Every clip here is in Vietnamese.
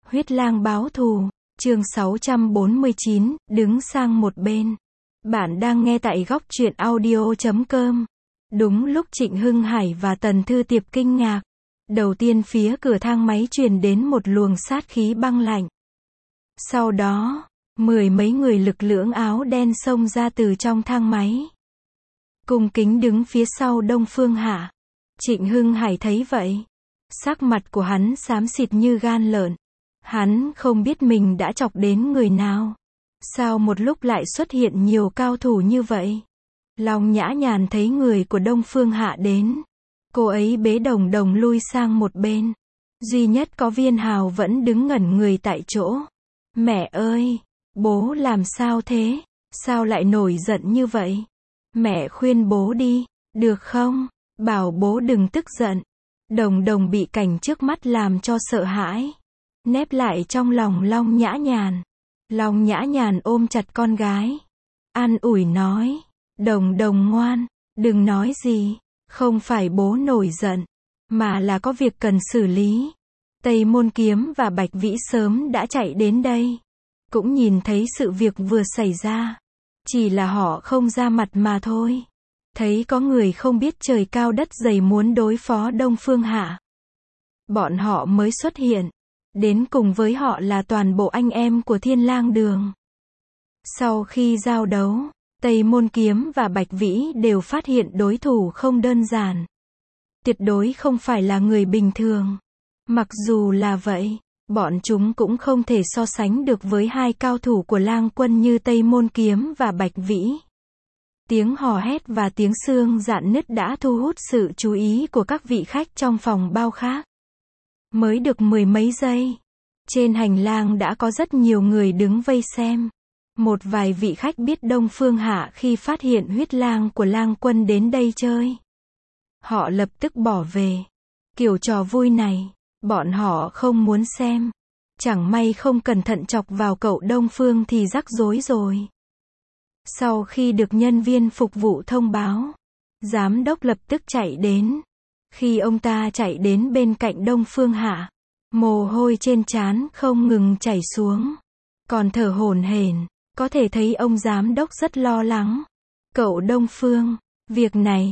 Huyết lang báo thù, chương 649, đứng sang một bên. Bạn đang nghe tại góc truyện audio.com. Đúng lúc Trịnh Hưng Hải và Tần Thư Tiệp kinh ngạc. Đầu tiên phía cửa thang máy truyền đến một luồng sát khí băng lạnh. Sau đó, mười mấy người lực lưỡng áo đen xông ra từ trong thang máy. Cung kính đứng phía sau Đông Phương Hạ. Trịnh Hưng Hải thấy vậy. Sắc mặt của hắn xám xịt như gan lợn. Hắn không biết mình đã chọc đến người nào. Sao một lúc lại xuất hiện nhiều cao thủ như vậy? Long Nhã Nhàn thấy người của Đông Phương Hạ đến. Cô ấy bế Đồng Đồng lui sang một bên. Duy nhất có Viên Hào vẫn đứng ngẩn người tại chỗ. Mẹ ơi! Bố làm sao thế? Sao lại nổi giận như vậy? Mẹ khuyên bố đi, được không? Bảo bố đừng tức giận. Đồng Đồng bị cảnh trước mắt làm cho sợ hãi. Nép lại trong lòng Long Nhã Nhàn. Long Nhã Nhàn ôm chặt con gái. An ủi nói. Đồng Đồng ngoan, đừng nói gì. Không phải bố nổi giận, mà là có việc cần xử lý. Tây Môn Kiếm và Bạch Vĩ sớm đã chạy đến đây. Cũng nhìn thấy sự việc vừa xảy ra. Chỉ là họ không ra mặt mà thôi. Thấy có người không biết trời cao đất dày muốn đối phó Đông Phương Hạ. Bọn họ mới xuất hiện. Đến cùng với họ là toàn bộ anh em của Thiên Lang Đường. Sau khi giao đấu, Tây Môn Kiếm và Bạch Vĩ đều phát hiện đối thủ không đơn giản. Tuyệt đối không phải là người bình thường. Mặc dù là vậy, bọn chúng cũng không thể so sánh được với hai cao thủ của Lang Quân như Tây Môn Kiếm và Bạch Vĩ. Tiếng hò hét và tiếng xương rạn nứt đã thu hút sự chú ý của các vị khách trong phòng bao khác. Mới được mười mấy giây, trên hành lang đã có rất nhiều người đứng vây xem. Một vài vị khách biết Đông Phương Hạ khi phát hiện huyết lang của Lang Quân đến đây chơi. Họ lập tức bỏ về. Kiểu trò vui này, bọn họ không muốn xem. Chẳng may không cẩn thận chọc vào cậu Đông Phương thì rắc rối rồi. Sau khi được nhân viên phục vụ thông báo, giám đốc lập tức chạy đến. Khi ông ta chạy đến bên cạnh Đông Phương Hạ, mồ hôi trên trán không ngừng chảy xuống. Còn thở hổn hển, có thể thấy ông giám đốc rất lo lắng. Cậu Đông Phương, việc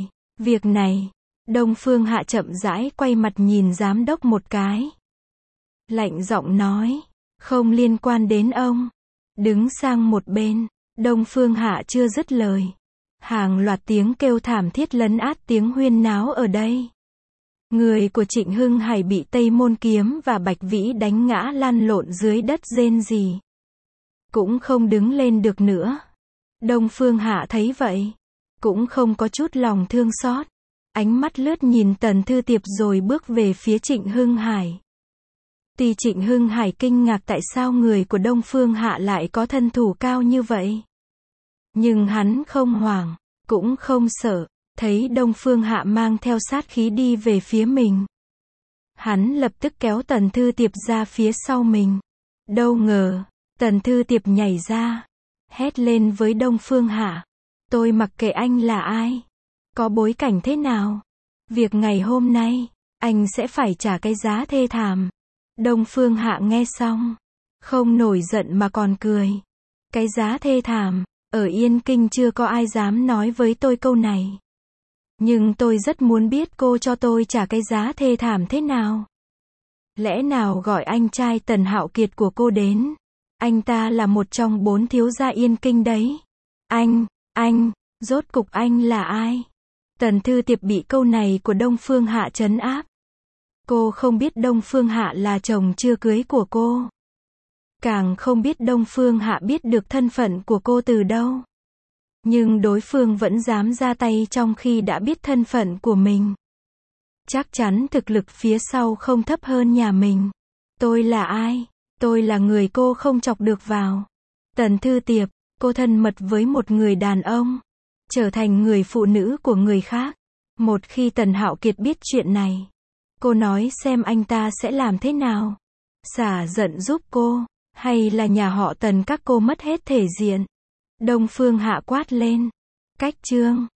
này. Đông Phương Hạ chậm rãi quay mặt nhìn giám đốc một cái. Lạnh giọng nói, không liên quan đến ông. Đứng sang một bên, Đông Phương Hạ chưa dứt lời. Hàng loạt tiếng kêu thảm thiết lấn át tiếng huyên náo ở đây. Người của Trịnh Hưng Hải bị Tây Môn Kiếm và Bạch Vĩ đánh ngã lăn lộn dưới đất rên rỉ. Cũng không đứng lên được nữa. Đông Phương Hạ thấy vậy, cũng không có chút lòng thương xót. Ánh mắt lướt nhìn Tần Thư Tiệp rồi bước về phía Trịnh Hưng Hải. Tuy Trịnh Hưng Hải kinh ngạc tại sao người của Đông Phương Hạ lại có thân thủ cao như vậy. Nhưng hắn không hoảng, cũng không sợ. Thấy Đông Phương Hạ mang theo sát khí đi về phía mình. Hắn lập tức kéo Tần Thư Tiệp ra phía sau mình. Đâu ngờ, Tần Thư Tiệp nhảy ra, hét lên với Đông Phương Hạ. Tôi mặc kệ anh là ai, có bối cảnh thế nào. Việc ngày hôm nay, anh sẽ phải trả cái giá thê thảm. Đông Phương Hạ nghe xong, không nổi giận mà còn cười. Cái giá thê thảm, ở Yên Kinh chưa có ai dám nói với tôi câu này. Nhưng tôi rất muốn biết cô cho tôi trả cái giá thê thảm thế nào. Lẽ nào gọi anh trai Tần Hạo Kiệt của cô đến? Anh ta là một trong 4 thiếu gia Yên Kinh đấy. Anh, rốt cục anh là ai? Tần Thư Tiệp bị câu này của Đông Phương Hạ trấn áp. Cô không biết Đông Phương Hạ là chồng chưa cưới của cô. Càng không biết Đông Phương Hạ biết được thân phận của cô từ đâu. Nhưng đối phương vẫn dám ra tay trong khi đã biết thân phận của mình. Chắc chắn thực lực phía sau không thấp hơn nhà mình. Tôi là ai? Tôi là người cô không chọc được vào. Tần Thư Tiệp, cô thân mật với một người đàn ông, trở thành người phụ nữ của người khác. Một khi Tần Hạo Kiệt biết chuyện này, cô nói xem anh ta sẽ làm thế nào? Xả giận giúp cô, hay là nhà họ Tần các cô mất hết thể diện? Đông Phương Hạ quát lên. Cách chương